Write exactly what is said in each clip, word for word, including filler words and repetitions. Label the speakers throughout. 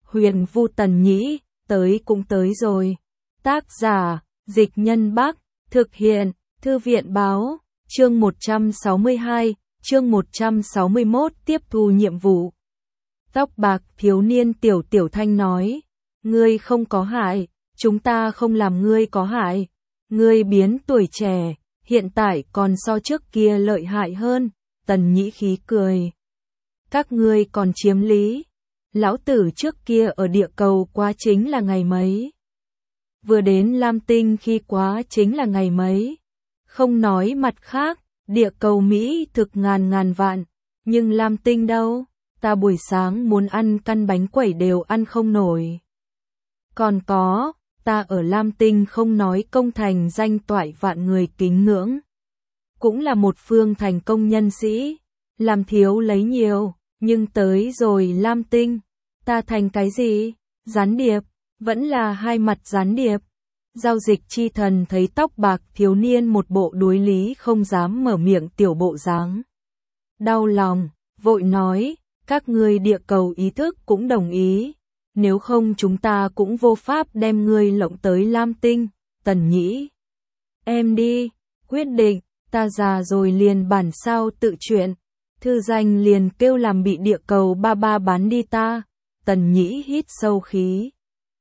Speaker 1: Huyền Vu Tần Nhĩ, tới cũng tới rồi. Tác giả, Dịch Nhân Bắc, thực hiện, Thư viện Báo, chương một trăm sáu mươi hai, chương một trăm sáu mươi mốt tiếp thu nhiệm vụ. Tóc bạc thiếu niên Tiểu Tiểu Thanh nói, ngươi không có hại, chúng ta không làm ngươi có hại. Ngươi biến tuổi trẻ, hiện tại còn so trước kia lợi hại hơn. Tần Nhĩ khí cười. Các ngươi còn chiếm lý. Lão tử trước kia ở địa cầu quá chính là ngày mấy. Vừa đến Lam Tinh khi quá chính là ngày mấy. Không nói mặt khác, địa cầu Mỹ thực ngàn ngàn vạn. Nhưng Lam Tinh đâu? Ta buổi sáng muốn ăn căn bánh quẩy đều ăn không nổi. Còn có, ta ở Lam Tinh không nói công thành danh toại vạn người kính ngưỡng. Cũng là một phương thành công nhân sĩ. Làm thiếu lấy nhiều, nhưng tới rồi Lam Tinh. Ta thành cái gì? Gián điệp, vẫn là hai mặt gián điệp. Giao dịch chi thần thấy tóc bạc thiếu niên một bộ đối lý không dám mở miệng tiểu bộ dáng. Đau lòng, vội nói, các ngươi địa cầu ý thức cũng đồng ý. Nếu không chúng ta cũng vô pháp đem ngươi lộng tới Lam Tinh. Tần Nhĩ, em đi, quyết định, ta già rồi liền bản sao tự chuyện. Thư danh liền kêu làm bị địa cầu ba ba bán đi ta. Tần Nhĩ hít sâu khí.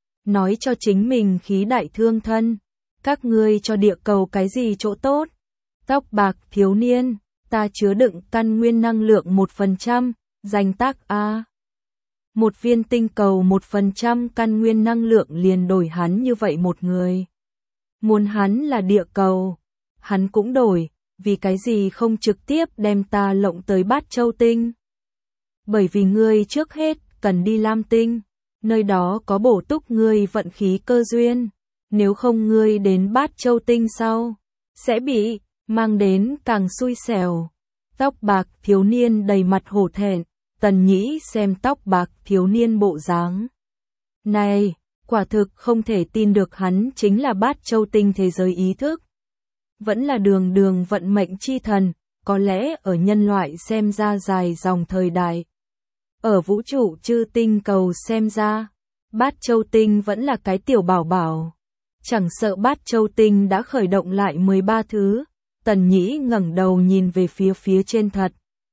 Speaker 1: Nói cho chính mình khí đại thương thân. Các ngươi cho địa cầu cái gì chỗ tốt? Tóc bạc thiếu niên, ta chứa đựng căn nguyên năng lượng một phần trăm, danh tác A. Một viên tinh cầu một phần trăm căn nguyên năng lượng liền đổi hắn như vậy một người. Muốn hắn là địa cầu, hắn cũng đổi, vì cái gì không trực tiếp đem ta lộng tới Bát Châu Tinh? Bởi vì ngươi trước hết cần đi Lam Tinh, nơi đó có bổ túc ngươi vận khí cơ duyên, nếu không ngươi đến Bát Châu Tinh sau, sẽ bị mang đến càng xui xẻo. Tóc bạc thiếu niên đầy mặt hổ thẹn, Tần Nhĩ xem tóc bạc thiếu niên bộ dáng. Này, quả thực không thể tin được hắn chính là Bát Châu Tinh thế giới ý thức. Vẫn là đường đường vận mệnh chi thần, có lẽ ở nhân loại xem ra dài dòng thời đại. Ở vũ trụ chư tinh cầu xem ra, Bát Châu Tinh vẫn là cái tiểu bảo bảo. Chẳng sợ Bát Châu Tinh đã khởi động lại mười ba thứ, Tần Nhĩ ngẩng đầu nhìn về phía phía trên thật.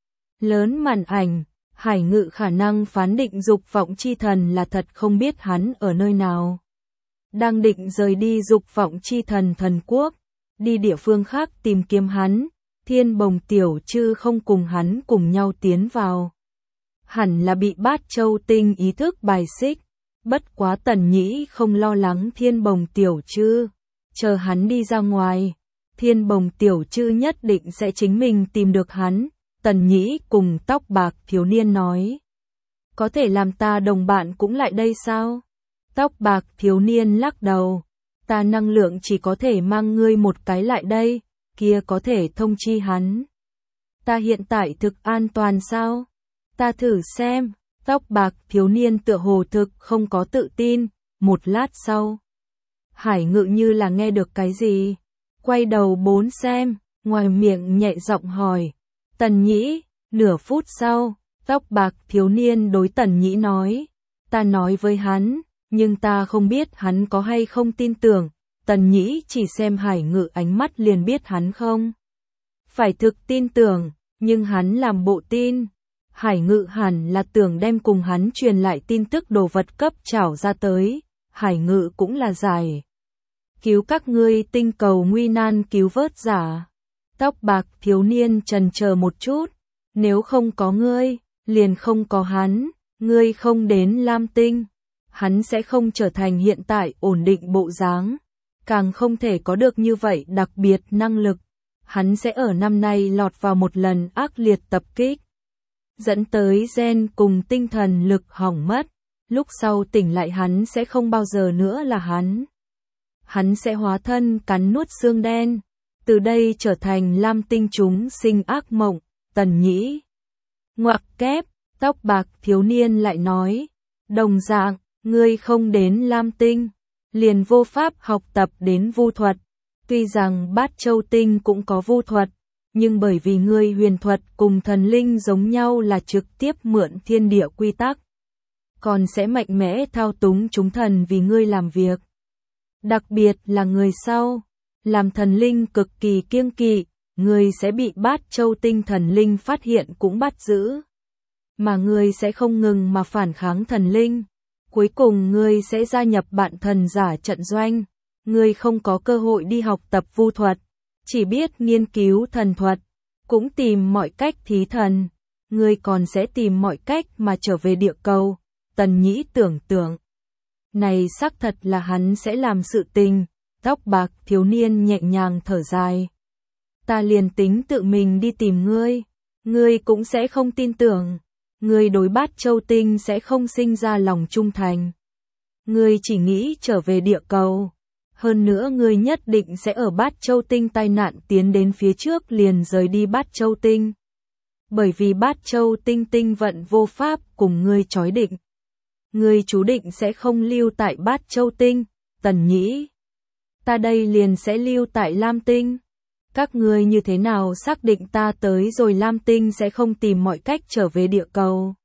Speaker 1: Lớn màn ảnh, Hải Ngự khả năng phán định dục vọng chi thần là thật không biết hắn ở nơi nào. Đang định rời đi dục vọng chi thần thần quốc, đi địa phương khác tìm kiếm hắn, Thiên Bồng Tiểu Trư không cùng hắn cùng nhau tiến vào. Hẳn là bị Bát Châu Tinh ý thức bài xích, bất quá Tần Nhĩ không lo lắng Thiên Bồng Tiểu Trư, chờ hắn đi ra ngoài, Thiên Bồng Tiểu Trư nhất định sẽ chính mình tìm được hắn. Tần Nhĩ cùng tóc bạc thiếu niên nói, có thể làm ta đồng bạn cũng lại đây sao? Tóc bạc thiếu niên lắc đầu, ta năng lượng chỉ có thể mang ngươi một cái lại đây, kia có thể thông chi hắn. Ta hiện tại thực an toàn sao? Ta thử xem. Tóc bạc thiếu niên tựa hồ thực không có tự tin. Một lát sau, Hải Ngự như là nghe được cái gì, quay đầu bốn xem, ngoài miệng nhẹ giọng hỏi, Tần Nhĩ. Nửa phút sau, tóc bạc thiếu niên đối Tần Nhĩ nói, ta nói với hắn, nhưng ta không biết hắn có hay không tin tưởng. Tần Nhĩ chỉ xem Hải Ngự ánh mắt liền biết hắn không phải thực tin tưởng, nhưng hắn làm bộ tin. Hải Ngự hẳn là tưởng đem cùng hắn truyền lại tin tức đồ vật cấp trảo ra tới. Hải Ngự cũng là giải cứu các ngươi tinh cầu nguy nan cứu vớt giả. Tóc bạc thiếu niên chần chờ một chút, nếu không có ngươi, liền không có hắn, ngươi không đến Lam Tinh, hắn sẽ không trở thành hiện tại ổn định bộ dáng, càng không thể có được như vậy đặc biệt năng lực, hắn sẽ ở năm nay lọt vào một lần ác liệt tập kích, dẫn tới gen cùng tinh thần lực hỏng mất, lúc sau tỉnh lại hắn sẽ không bao giờ nữa là hắn. Hắn sẽ hóa thân cắn nuốt xương đen, từ đây trở thành Lam Tinh chúng sinh ác mộng. Tần Nhĩ ngoặc kép, tóc bạc thiếu niên lại nói, đồng dạng, ngươi không đến Lam Tinh, liền vô pháp học tập đến vu thuật. Tuy rằng Bát Châu Tinh cũng có vu thuật, nhưng bởi vì ngươi huyền thuật cùng thần linh giống nhau là trực tiếp mượn thiên địa quy tắc. còn sẽ mạnh mẽ thao túng chúng thần vì ngươi làm việc. Đặc biệt là người sau, làm thần linh cực kỳ kiêng kỵ, ngươi sẽ bị Bát Châu Tinh thần linh phát hiện cũng bắt giữ. Mà ngươi sẽ không ngừng mà phản kháng thần linh. Cuối cùng ngươi sẽ gia nhập bạn thần giả trận doanh. Ngươi không có cơ hội đi học tập vu thuật, chỉ biết nghiên cứu thần thuật, cũng tìm mọi cách thí thần. Ngươi còn sẽ tìm mọi cách mà trở về địa cầu. Tần Nhĩ tưởng tượng. Này xác thật là hắn sẽ làm sự tình. Tóc bạc thiếu niên nhẹ nhàng thở dài. Ta liền tính tự mình đi tìm ngươi. Ngươi cũng sẽ không tin tưởng. Ngươi đối Bát Châu Tinh sẽ không sinh ra lòng trung thành. Ngươi chỉ nghĩ trở về địa cầu. Hơn nữa ngươi nhất định sẽ ở Bát Châu Tinh tai nạn tiến đến phía trước liền rời đi Bát Châu Tinh. Bởi vì Bát Châu Tinh tinh vận vô pháp cùng ngươi trói định. Ngươi chú định sẽ không lưu tại Bát Châu Tinh, Tần Nhĩ. Ta đây liền sẽ lưu tại Lam Tinh. Các ngươi như thế nào xác định ta tới rồi Lam Tinh sẽ không tìm mọi cách trở về địa cầu?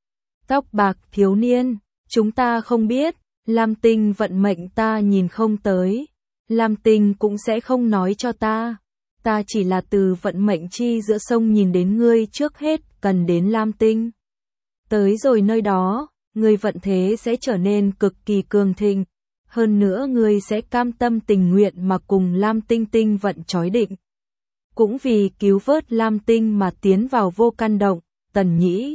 Speaker 1: Tóc bạc thiếu niên, chúng ta không biết, Lam Tinh vận mệnh ta nhìn không tới. Lam Tinh cũng sẽ không nói cho ta. Ta chỉ là từ vận mệnh chi giữa sông nhìn đến ngươi trước hết cần đến Lam Tinh. Tới rồi nơi đó, ngươi vận thế sẽ trở nên cực kỳ cường thịnh. Hơn nữa ngươi sẽ cam tâm tình nguyện mà cùng Lam Tinh tinh vận trói định. Cũng vì cứu vớt Lam Tinh mà tiến vào vô căn động, Tần Nhĩ.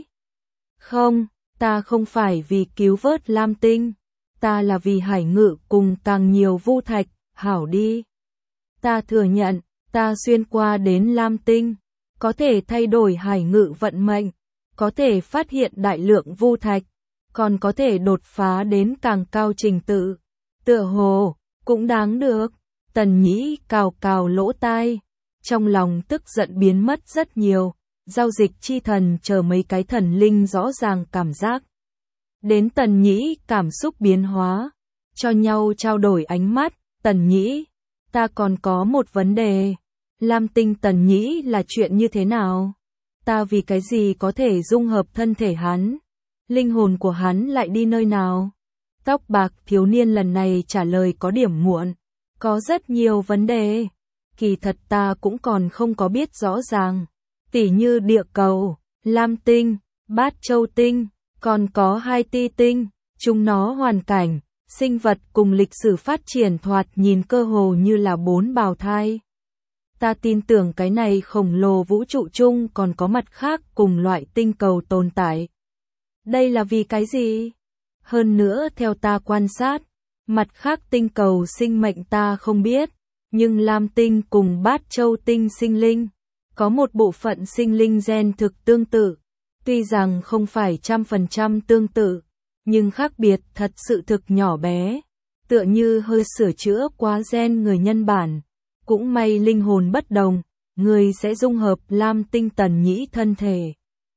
Speaker 1: Không, ta không phải vì cứu vớt Lam Tinh. Ta là vì hải ngự cùng càng nhiều vu thạch, hảo đi. Ta thừa nhận, ta xuyên qua đến Lam Tinh. Có thể thay đổi hải ngự vận mệnh. Có thể phát hiện đại lượng vu thạch. Còn có thể đột phá đến càng cao trình tự. Tựa hồ, cũng đáng được. Tần Nhĩ cào cào lỗ tai. Trong lòng tức giận biến mất rất nhiều. Giao dịch chi thần chờ mấy cái thần linh rõ ràng cảm giác. Đến Tần Nhĩ cảm xúc biến hóa. Cho nhau trao đổi ánh mắt. Tần Nhĩ, ta còn có một vấn đề. Lam Tinh Tần Nhĩ là chuyện như thế nào? Ta vì cái gì có thể dung hợp thân thể hắn? Linh hồn của hắn lại đi nơi nào? Tóc bạc thiếu niên lần này trả lời có điểm muộn. Có rất nhiều vấn đề. Kỳ thật ta cũng còn không có biết rõ ràng. Tỉ như địa cầu, Lam Tinh, Bát Châu Tinh, còn có hai ti tinh. Chúng nó hoàn cảnh, sinh vật cùng lịch sử phát triển thoạt nhìn cơ hồ như là bốn bào thai. Ta tin tưởng cái này khổng lồ vũ trụ chung còn có mặt khác cùng loại tinh cầu tồn tại. Đây là vì cái gì? Hơn nữa theo ta quan sát, mặt khác tinh cầu sinh mệnh ta không biết, nhưng Lam Tinh cùng Bát Châu Tinh sinh linh, có một bộ phận sinh linh gen thực tương tự, tuy rằng không phải trăm phần trăm tương tự, nhưng khác biệt thật sự thực nhỏ bé, tựa như hơi sửa chữa quá gen người nhân bản, cũng may linh hồn bất đồng, người sẽ dung hợp Lam Tinh Tần Nhĩ thân thể.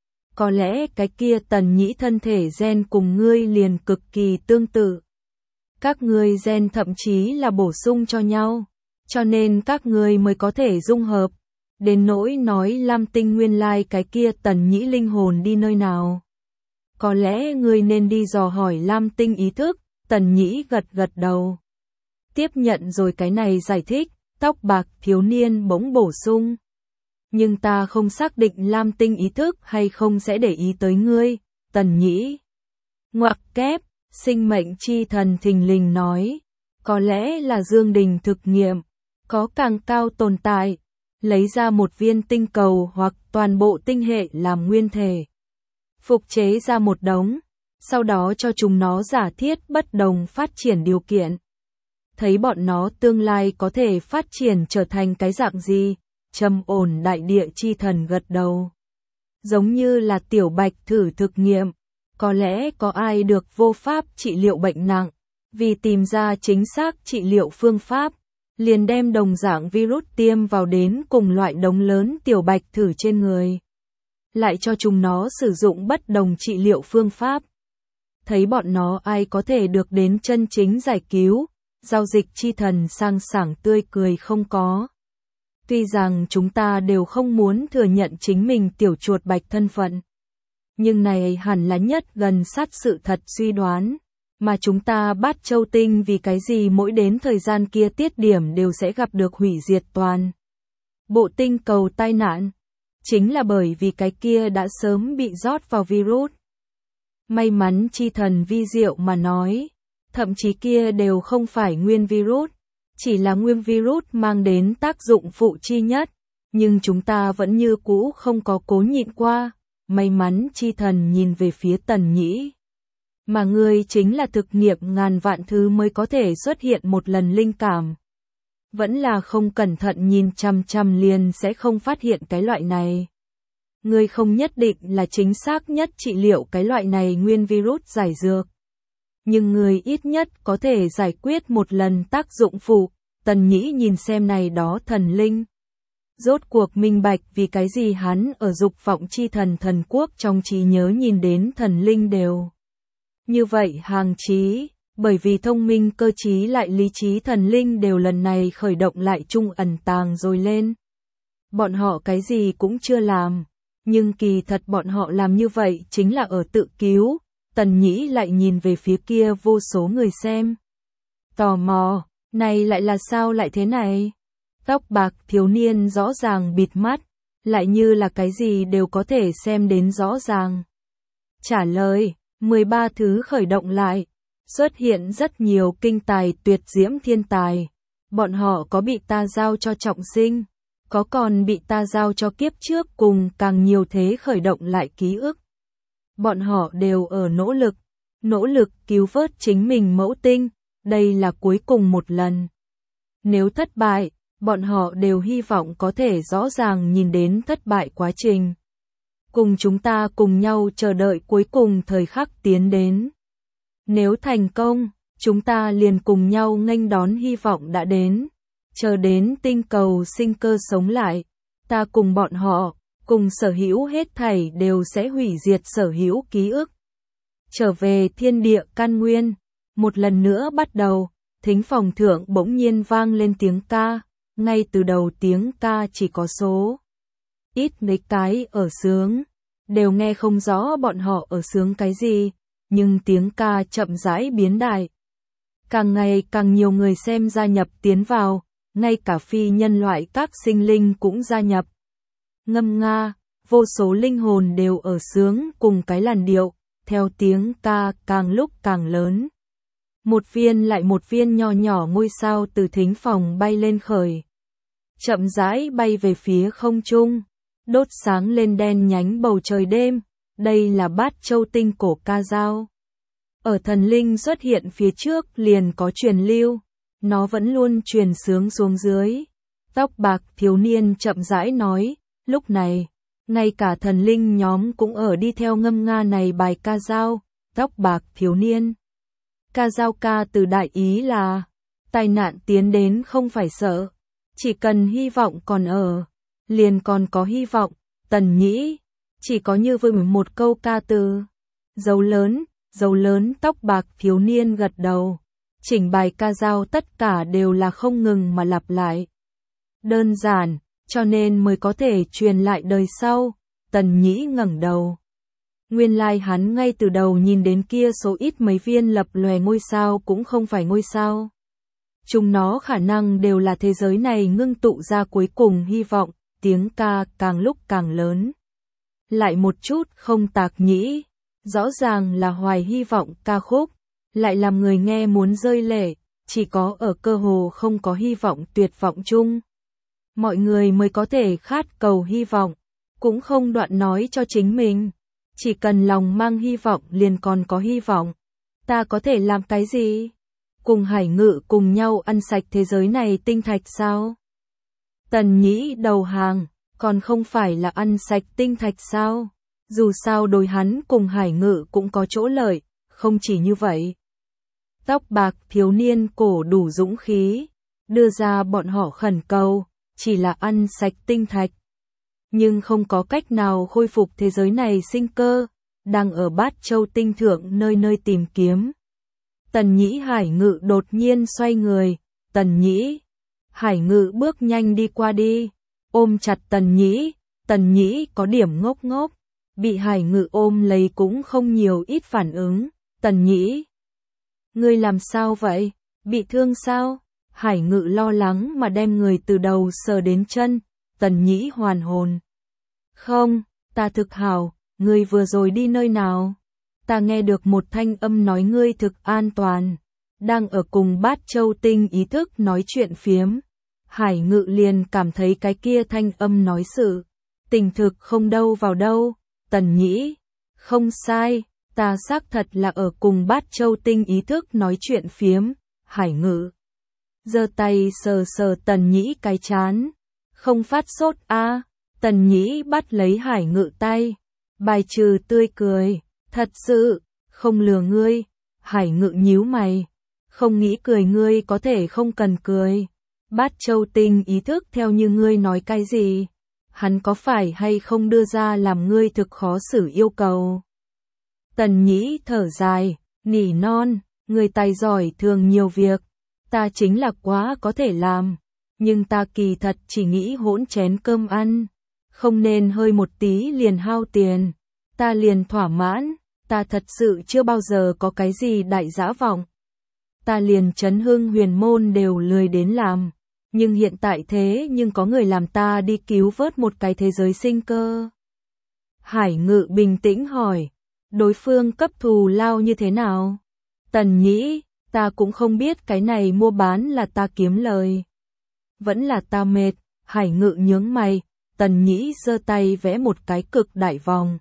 Speaker 1: Có lẽ cái kia Tần Nhĩ thân thể gen cùng ngươi liền cực kỳ tương tự. Các ngươi gen thậm chí là bổ sung cho nhau, cho nên các ngươi mới có thể dung hợp. Đến nỗi nói Lam Tinh nguyên lai cái kia Tần Nhĩ linh hồn đi nơi nào. Có lẽ ngươi nên đi dò hỏi Lam Tinh ý thức, Tần Nhĩ gật gật đầu. Tiếp nhận rồi cái này giải thích, tóc bạc thiếu niên bỗng bổ sung. Nhưng ta không xác định Lam Tinh ý thức hay không sẽ để ý tới ngươi, Tần Nhĩ. Ngoặc kép, sinh mệnh chi thần thình lình nói. Có lẽ là Dương Đình thực nghiệm, có càng cao tồn tại, lấy ra một viên tinh cầu hoặc toàn bộ tinh hệ làm nguyên thể. Phục chế ra một đống, sau đó cho chúng nó giả thiết bất đồng phát triển điều kiện. Thấy bọn nó tương lai có thể phát triển trở thành cái dạng gì, trầm ổn đại địa chi thần gật đầu. Giống như là tiểu bạch thử thực nghiệm, có lẽ có ai được vô pháp trị liệu bệnh nặng, vì tìm ra chính xác trị liệu phương pháp, liền đem đồng dạng virus tiêm vào đến cùng loại đống lớn tiểu bạch thử trên người. Lại cho chúng nó sử dụng bất đồng trị liệu phương pháp. Thấy bọn nó ai có thể được đến chân chính giải cứu, giao dịch chi thần sang sảng tươi cười không có. Tuy rằng chúng ta đều không muốn thừa nhận chính mình tiểu chuột bạch thân phận. Nhưng này hẳn là nhất gần sát sự thật suy đoán. Mà chúng ta Bát Châu Tinh vì cái gì mỗi đến thời gian kia tiết điểm đều sẽ gặp được hủy diệt toàn bộ tinh cầu tai nạn. Chính là bởi vì cái kia đã sớm bị rót vào virus. May mắn chi thần vi diệu mà nói. Thậm chí kia đều không phải nguyên virus. Chỉ là nguyên virus mang đến tác dụng phụ chi nhất. Nhưng chúng ta vẫn như cũ không có cố nhịn qua. May mắn chi thần nhìn về phía Tần Nhĩ. Mà ngươi chính là thực nghiệm ngàn vạn thứ mới có thể xuất hiện một lần linh cảm. Vẫn là không cẩn thận nhìn chằm chằm liền sẽ không phát hiện cái loại này. Ngươi không nhất định là chính xác nhất trị liệu cái loại này nguyên virus giải dược. Nhưng ngươi ít nhất có thể giải quyết một lần tác dụng phụ. Tần Nhĩ nhìn xem này đó thần linh. Rốt cuộc minh bạch vì cái gì hắn ở dục vọng chi thần thần quốc trong trí nhớ nhìn đến thần linh đều. Như vậy hàng trí, bởi vì thông minh cơ trí lại lý trí thần linh đều lần này khởi động lại chung ẩn tàng rồi lên. Bọn họ cái gì cũng chưa làm, nhưng kỳ thật bọn họ làm như vậy chính là ở tự cứu. Tần Nhĩ lại nhìn về phía kia vô số người xem. Tò mò, này lại là sao lại thế này? Tóc bạc thiếu niên rõ ràng bịt mắt, lại như là cái gì đều có thể xem đến rõ ràng. Trả lời, mười ba thứ khởi động lại, xuất hiện rất nhiều kinh tài tuyệt diễm thiên tài. Bọn họ có bị ta giao cho trọng sinh, có còn bị ta giao cho kiếp trước cùng càng nhiều thế khởi động lại ký ức. Bọn họ đều ở nỗ lực, nỗ lực cứu vớt chính mình mẫu tinh, đây là cuối cùng một lần. Nếu thất bại, bọn họ đều hy vọng có thể rõ ràng nhìn đến thất bại quá trình. Cùng chúng ta cùng nhau chờ đợi cuối cùng thời khắc tiến đến. Nếu thành công, chúng ta liền cùng nhau nghênh đón hy vọng đã đến. Chờ đến tinh cầu sinh cơ sống lại, ta cùng bọn họ, cùng sở hữu hết thảy đều sẽ hủy diệt sở hữu ký ức. Trở về thiên địa căn nguyên, một lần nữa bắt đầu, thính phòng thượng bỗng nhiên vang lên tiếng ca, ngay từ đầu tiếng ca chỉ có số ít mấy cái ở sướng, đều nghe không rõ bọn họ ở sướng cái gì, nhưng tiếng ca chậm rãi biến đại. Càng ngày càng nhiều người xem gia nhập tiến vào, ngay cả phi nhân loại các sinh linh cũng gia nhập. Ngâm nga, vô số linh hồn đều ở sướng cùng cái làn điệu, theo tiếng ca càng lúc càng lớn. Một viên lại một viên nho nhỏ ngôi sao từ thính phòng bay lên khởi. Chậm rãi bay về phía không trung, đốt sáng lên đen nhánh bầu trời đêm, đây là Bát Châu Tinh cổ ca dao. Ở thần linh xuất hiện phía trước liền có truyền lưu, nó vẫn luôn truyền sướng xuống dưới. Tóc bạc thiếu niên chậm rãi nói, lúc này, ngay cả thần linh nhóm cũng ở đi theo ngâm nga này bài ca dao. Tóc bạc thiếu niên. Ca dao ca từ đại ý là, tai nạn tiến đến không phải sợ, chỉ cần hy vọng còn ở, liền còn có hy vọng. Tần Nhĩ, chỉ có như với một câu ca từ. Dấu lớn, dấu lớn tóc bạc thiếu niên gật đầu. Chỉnh bài ca dao tất cả đều là không ngừng mà lặp lại. Đơn giản, cho nên mới có thể truyền lại đời sau. Tần Nhĩ ngẩng đầu. Nguyên lai like hắn ngay từ đầu nhìn đến kia số ít mấy viên lập lòe ngôi sao cũng không phải ngôi sao. Chúng nó khả năng đều là thế giới này ngưng tụ ra cuối cùng hy vọng, tiếng ca càng lúc càng lớn. Lại một chút không tạc nhĩ, rõ ràng là hoài hy vọng ca khúc, lại làm người nghe muốn rơi lệ, chỉ có ở cơ hồ không có hy vọng tuyệt vọng chung. Mọi người mới có thể khát cầu hy vọng, cũng không đoạn nói cho chính mình. Chỉ cần lòng mang hy vọng liền còn có hy vọng. Ta có thể làm cái gì? Cùng Hải Ngự cùng nhau ăn sạch thế giới này tinh thạch sao? Tần Nhĩ đầu hàng, còn không phải là ăn sạch tinh thạch sao? Dù sao đối hắn cùng Hải Ngự cũng có chỗ lợi, không chỉ như vậy. Tóc bạc thiếu niên cổ đủ dũng khí, đưa ra bọn họ khẩn cầu, chỉ là ăn sạch tinh thạch. Nhưng không có cách nào khôi phục thế giới này sinh cơ, đang ở Bát Châu Tinh thượng nơi nơi tìm kiếm. Tần Nhĩ Hải Ngự đột nhiên xoay người, Tần Nhĩ. Hải Ngự bước nhanh đi qua đi, ôm chặt Tần Nhĩ, Tần Nhĩ có điểm ngốc ngốc, bị Hải Ngự ôm lấy cũng không nhiều ít phản ứng. Tần Nhĩ, ngươi làm sao vậy? Bị thương sao? Hải Ngự lo lắng mà đem người từ đầu sờ đến chân. Tần Nhĩ hoàn hồn. Không, ta thực hảo, ngươi vừa rồi đi nơi nào? Ta nghe được một thanh âm nói ngươi thực an toàn, đang ở cùng Bát Châu Tinh ý thức nói chuyện phiếm. Hải Ngự liền cảm thấy cái kia thanh âm nói sự tình thực không đâu vào đâu. Tần Nhĩ, không sai, ta xác thật là ở cùng Bát Châu Tinh ý thức nói chuyện phiếm. Hải Ngự giơ tay sờ sờ Tần Nhĩ cái chán. Không phát sốt a? À? Tần Nhĩ bắt lấy Hải Ngự tay, bài trừ tươi cười. Thật sự, không lừa ngươi. Hải Ngự nhíu mày. Không nghĩ cười ngươi có thể không cần cười. Bát Châu Tinh ý thức theo như ngươi nói cái gì? Hắn có phải hay không đưa ra làm ngươi thực khó xử yêu cầu? Tần Nhĩ thở dài, nỉ non, người tài giỏi thường nhiều việc. Ta chính là quá có thể làm. Nhưng ta kỳ thật chỉ nghĩ hỗn chén cơm ăn. Không nên hơi một tí liền hao tiền. Ta liền thỏa mãn. Ta thật sự chưa bao giờ có cái gì đại dã vọng. Ta liền Trấn Hưng Huyền Môn đều lười đến làm. Nhưng hiện tại thế nhưng có người làm ta đi cứu vớt một cái thế giới sinh cơ. Hải Ngự bình tĩnh hỏi. Đối phương cấp thù lao như thế nào? Tần Nhĩ, ta cũng không biết cái này mua bán là ta kiếm lời. Vẫn là ta mệt. Hải Ngự nhướng mày. Tần Nhĩ giơ tay vẽ một cái cực đại vòng.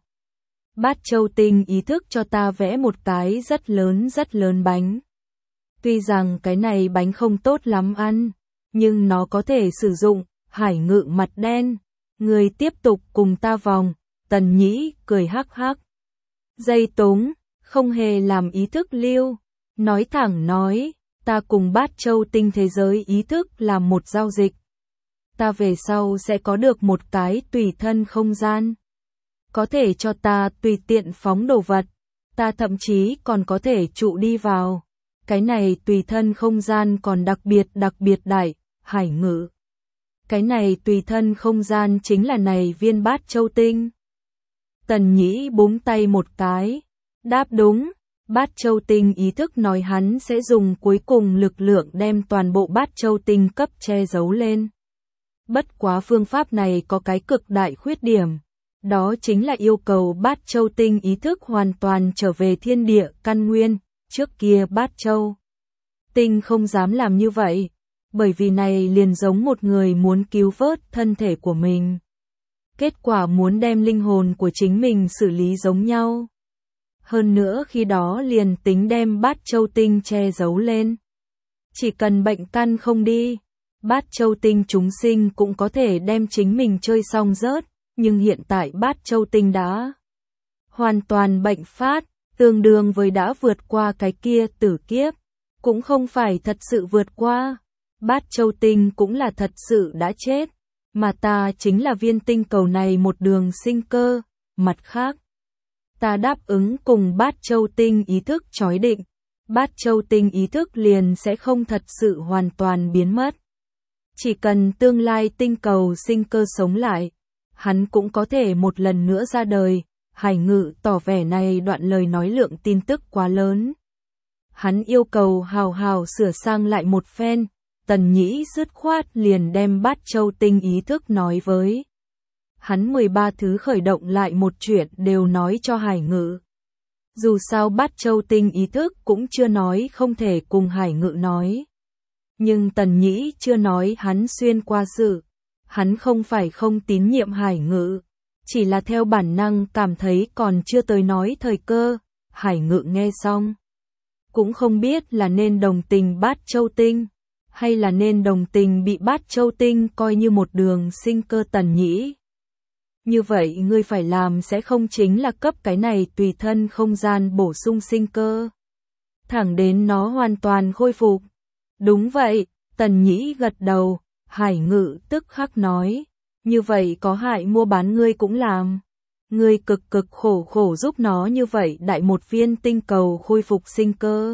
Speaker 1: Bát Châu Tinh ý thức cho ta vẽ một cái rất lớn rất lớn bánh. Tuy rằng cái này bánh không tốt lắm ăn, nhưng nó có thể sử dụng. Hải Ngự mặt đen. Người tiếp tục cùng ta vòng. Tần Nhĩ cười hắc hắc. Dây túng, không hề làm ý thức lưu. Nói thẳng nói, ta cùng Bát Châu Tinh thế giới ý thức làm một giao dịch. Ta về sau sẽ có được một cái tùy thân không gian. Có thể cho ta tùy tiện phóng đồ vật. Ta thậm chí còn có thể trụ đi vào. Cái này tùy thân không gian còn đặc biệt đặc biệt đại. Hải Ngự. Cái này tùy thân không gian chính là này viên Bát Châu Tinh. Tần Nhĩ búng tay một cái. Đáp đúng. Bát Châu Tinh ý thức nói hắn sẽ dùng cuối cùng lực lượng đem toàn bộ Bát Châu Tinh cấp che giấu lên. Bất quá phương pháp này có cái cực đại khuyết điểm. Đó chính là yêu cầu Bát Châu Tinh ý thức hoàn toàn trở về thiên địa căn nguyên. Trước kia Bát Châu Tinh không dám làm như vậy. Bởi vì này liền giống một người muốn cứu vớt thân thể của mình. Kết quả muốn đem linh hồn của chính mình xử lý giống nhau. Hơn nữa khi đó liền tính đem Bát Châu Tinh che giấu lên. Chỉ cần bệnh căn không đi, Bát Châu Tinh chúng sinh cũng có thể đem chính mình chơi xong rớt. Nhưng hiện tại Bát Châu Tinh đã hoàn toàn bệnh phát, tương đương với đã vượt qua cái kia tử kiếp. Cũng không phải thật sự vượt qua. Bát Châu Tinh cũng là thật sự đã chết. Mà ta chính là viên tinh cầu này một đường sinh cơ. Mặt khác, ta đáp ứng cùng Bát Châu Tinh ý thức chói định. Bát Châu Tinh ý thức liền sẽ không thật sự hoàn toàn biến mất. Chỉ cần tương lai tinh cầu sinh cơ sống lại, hắn cũng có thể một lần nữa ra đời. Hải Ngự tỏ vẻ này đoạn lời nói lượng tin tức quá lớn. Hắn yêu cầu hào hào sửa sang lại một phen. Tần Nhĩ dứt khoát liền đem Bát Châu Tinh ý thức nói với. Hắn mười ba thứ khởi động lại một chuyện đều nói cho Hải Ngự. Dù sao Bát Châu Tinh ý thức cũng chưa nói không thể cùng Hải Ngự nói. Nhưng Tần Nhĩ chưa nói hắn xuyên qua sự. Hắn không phải không tín nhiệm Hải Ngự. Chỉ là theo bản năng cảm thấy còn chưa tới nói thời cơ. Hải Ngự nghe xong. Cũng không biết là nên đồng tình Bát Châu Tinh. Hay là nên đồng tình bị Bát Châu Tinh coi như một đường sinh cơ. Tần Nhĩ. Như vậy ngươi phải làm sẽ không chính là cấp cái này tùy thân không gian bổ sung sinh cơ. Thẳng đến nó hoàn toàn khôi phục. Đúng vậy, Tần Nhĩ gật đầu. Hải Ngự tức khắc nói. Như vậy có hại mua bán ngươi cũng làm. Ngươi cực cực khổ khổ giúp nó như vậy đại một viên tinh cầu khôi phục sinh cơ.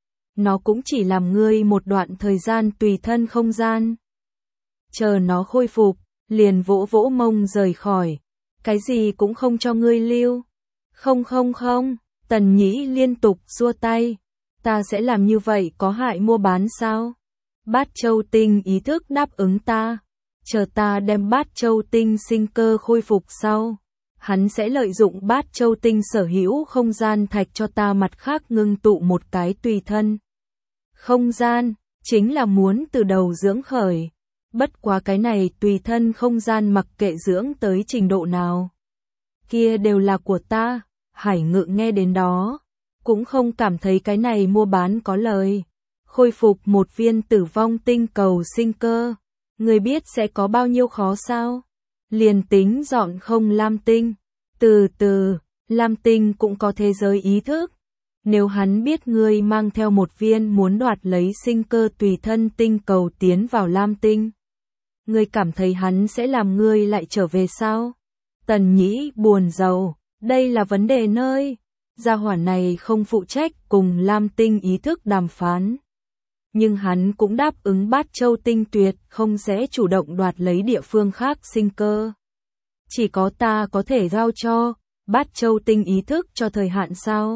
Speaker 1: Nó cũng chỉ làm ngươi một đoạn thời gian tùy thân không gian. Chờ nó khôi phục, liền vỗ vỗ mông rời khỏi. cái gì cũng không cho ngươi lưu. Không không không, Tần Nhĩ liên tục xua tay. Ta sẽ làm như vậy có hại mua bán sao? Bát Châu Tinh ý thức đáp ứng ta. Chờ ta đem Bát Châu Tinh sinh cơ khôi phục sau. Hắn sẽ lợi dụng Bát Châu Tinh sở hữu không gian thạch cho ta mặt khác ngưng tụ một cái tùy thân. Không gian, chính là muốn từ đầu dưỡng khởi. Bất quá cái này tùy thân không gian mặc kệ dưỡng tới trình độ nào. Kia đều là của ta, Hải Ngự nghe đến đó. Cũng không cảm thấy cái này mua bán có lời. Khôi phục một viên tử vong tinh cầu sinh cơ. Người biết sẽ có bao nhiêu khó sao? Liền tính dọn không Lam Tinh. Từ từ, Lam Tinh cũng có thế giới ý thức. Nếu hắn biết ngươi mang theo một viên muốn đoạt lấy sinh cơ tùy thân tinh cầu tiến vào Lam Tinh. Ngươi cảm thấy hắn sẽ làm ngươi lại trở về sao? Tần Nhĩ buồn rầu, đây là vấn đề nơi. Gia hỏa này không phụ trách cùng Lam Tinh ý thức đàm phán. Nhưng hắn cũng đáp ứng Bát Châu Tinh tuyệt không sẽ chủ động đoạt lấy địa phương khác sinh cơ. Chỉ có ta có thể giao cho Bát Châu Tinh ý thức cho thời hạn sao?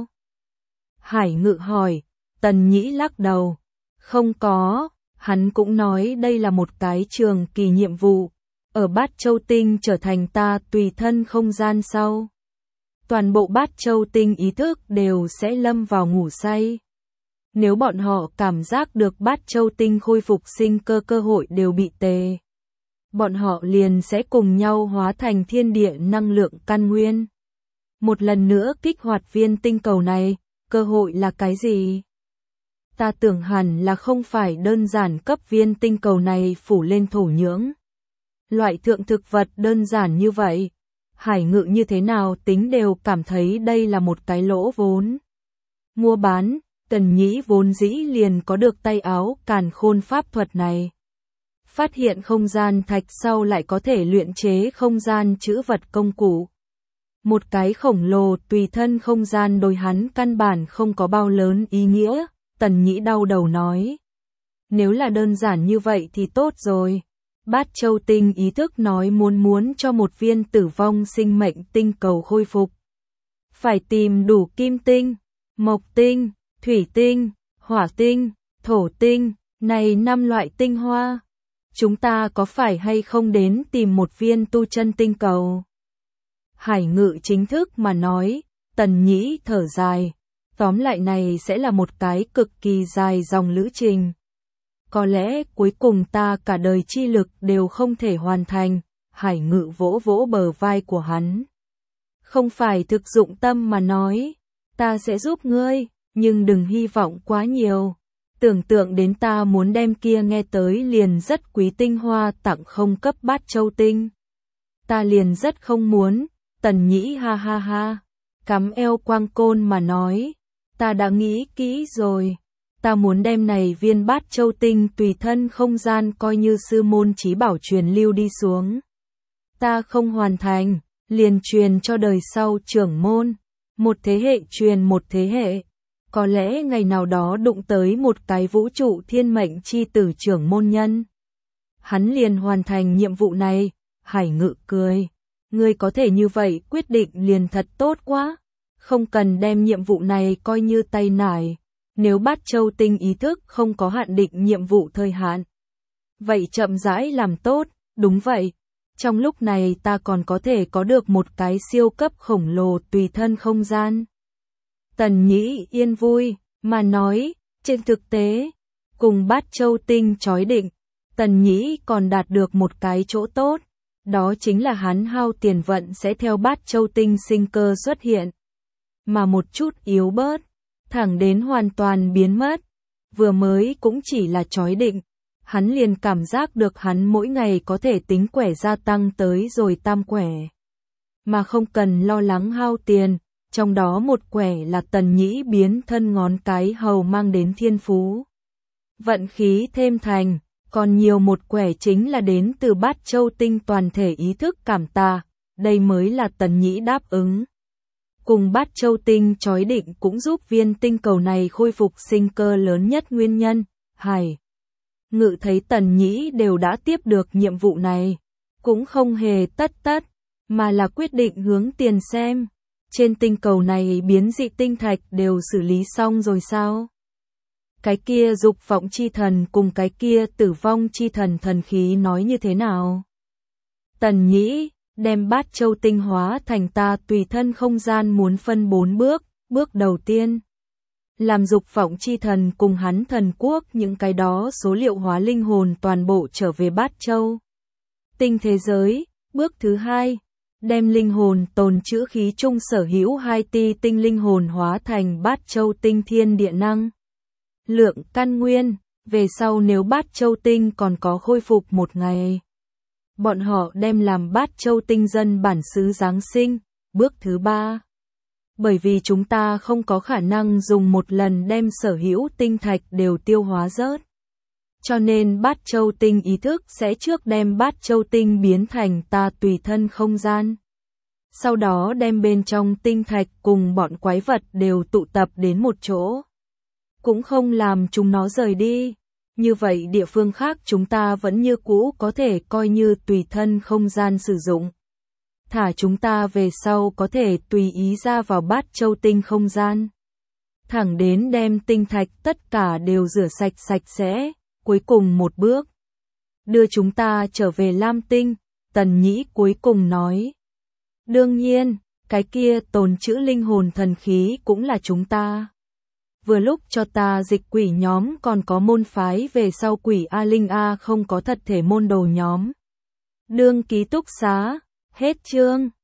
Speaker 1: Hải Ngự hỏi, Tần Nhĩ lắc đầu. Không có, hắn cũng nói đây là một cái trường kỳ nhiệm vụ. Ở Bát Châu Tinh trở thành ta tùy thân không gian sau. Toàn bộ Bát Châu Tinh ý thức đều sẽ lâm vào ngủ say. Nếu bọn họ cảm giác được Bát Châu Tinh khôi phục sinh cơ cơ hội đều bị tê. Bọn họ liền sẽ cùng nhau hóa thành thiên địa năng lượng căn nguyên. Một lần nữa kích hoạt viên tinh cầu này, cơ hội là cái gì? Ta tưởng hẳn là không phải đơn giản cấp viên tinh cầu này phủ lên thổ nhưỡng. Loại thượng thực vật đơn giản như vậy, Hải Ngự như thế nào tính đều cảm thấy đây là một cái lỗ vốn. Mua bán, Tần Nhĩ vốn dĩ liền có được tay áo càn khôn pháp thuật này. Phát hiện không gian thạch sau lại có thể luyện chế không gian trữ vật công cụ. Một cái khổng lồ tùy thân không gian đối hắn căn bản không có bao lớn ý nghĩa, Tần Nhĩ đau đầu nói. Nếu là đơn giản như vậy thì tốt rồi. Bát Châu Tinh ý thức nói muốn muốn cho một viên tử vong sinh mệnh tinh cầu khôi phục. Phải tìm đủ kim tinh, mộc tinh, thủy tinh, hỏa tinh, thổ tinh, này năm loại tinh hoa. Chúng ta có phải hay không đến tìm một viên tu chân tinh cầu? Hải Ngự chính thức mà nói, Tần Nhĩ thở dài. Tóm lại này sẽ là một cái cực kỳ dài dòng lữ trình. Có lẽ cuối cùng ta cả đời chi lực đều không thể hoàn thành. Hải Ngự vỗ vỗ bờ vai của hắn. Không phải thực dụng tâm mà nói. Ta sẽ giúp ngươi, nhưng đừng hy vọng quá nhiều. Tưởng tượng đến ta muốn đem kia nghe tới liền rất quý tinh hoa tặng không cấp Bát Châu Tinh. Ta liền rất không muốn. Tần Nhĩ ha ha ha. Cắm eo quang côn mà nói. Ta đã nghĩ kỹ rồi. Ta muốn đem này viên Bát Châu Tinh tùy thân không gian coi như sư môn chí bảo truyền lưu đi xuống. Ta không hoàn thành, liền truyền cho đời sau trưởng môn. Một thế hệ truyền một thế hệ. Có lẽ ngày nào đó đụng tới một cái vũ trụ thiên mệnh chi tử trưởng môn nhân. Hắn liền hoàn thành nhiệm vụ này. Hải Ngự cười. Ngươi có thể như vậy quyết định liền thật tốt quá. Không cần đem nhiệm vụ này coi như tay nải. Nếu Bát Châu Tinh ý thức không có hạn định nhiệm vụ thời hạn. Vậy chậm rãi làm tốt, đúng vậy. Trong lúc này ta còn có thể có được một cái siêu cấp khổng lồ tùy thân không gian. Tần Nhĩ yên vui, mà nói, trên thực tế, cùng Bát Châu Tinh chói định, Tần Nhĩ còn đạt được một cái chỗ tốt. Đó chính là hắn hao tiền vận sẽ theo Bát Châu Tinh sinh cơ xuất hiện. Mà một chút yếu bớt, thẳng đến hoàn toàn biến mất. Vừa mới cũng chỉ là chói định. Hắn liền cảm giác được hắn mỗi ngày có thể tính quẻ gia tăng tới rồi tam quẻ. Mà không cần lo lắng hao tiền. Trong đó một quẻ là Tần Nhĩ biến thân ngón cái hầu mang đến thiên phú. Vận khí thêm thành. Còn nhiều một quẻ chính là đến từ Bát Châu Tinh toàn thể ý thức cảm tạ. Đây mới là Tần Nhĩ đáp ứng. Cùng Bát Châu Tinh chói định cũng giúp viên tinh cầu này khôi phục sinh cơ lớn nhất nguyên nhân. Hải Ngự thấy Tần Nhĩ đều đã tiếp được nhiệm vụ này. Cũng không hề tất tất. mà là quyết định hướng tiền xem. Trên tinh cầu này biến dị tinh thạch đều xử lý xong rồi sao? Cái kia dục vọng chi thần cùng cái kia tử vong chi thần thần khí nói như thế nào? Tần Nhĩ, đem bát châu tinh hóa thành ta tùy thân không gian muốn phân bốn bước. Bước đầu tiên, làm dục vọng chi thần cùng hắn thần quốc những cái đó số liệu hóa linh hồn toàn bộ trở về bát châu tinh thế giới. Bước thứ hai, đem linh hồn tồn trữ khí chung sở hữu hai ti tinh linh hồn hóa thành bát châu tinh thiên địa năng lượng căn nguyên. Về sau nếu bát châu tinh còn có khôi phục một ngày, bọn họ đem làm bát châu tinh dân bản xứ Giáng sinh. Bước thứ ba, bởi vì chúng ta không có khả năng dùng một lần đem sở hữu tinh thạch đều tiêu hóa rớt, cho nên bát châu tinh ý thức sẽ trước đem bát châu tinh biến thành ta tùy thân không gian. Sau đó đem bên trong tinh thạch cùng bọn quái vật đều tụ tập đến một chỗ. Cũng không làm chúng nó rời đi. Như vậy địa phương khác chúng ta vẫn như cũ có thể coi như tùy thân không gian sử dụng. Thả chúng ta về sau có thể tùy ý ra vào bát châu tinh không gian. Thẳng đến đem tinh thạch tất cả đều rửa sạch sạch sẽ. Cuối cùng một bước, đưa chúng ta trở về Lam Tinh. Tần Nhĩ cuối cùng nói. Đương nhiên, cái kia tồn trữ linh hồn thần khí cũng là chúng ta. Vừa lúc cho ta dịch quỷ nhóm còn có môn phái về sau quỷ A Linh A không có thật thể môn đồ nhóm. Đương ký túc xá, hết chương.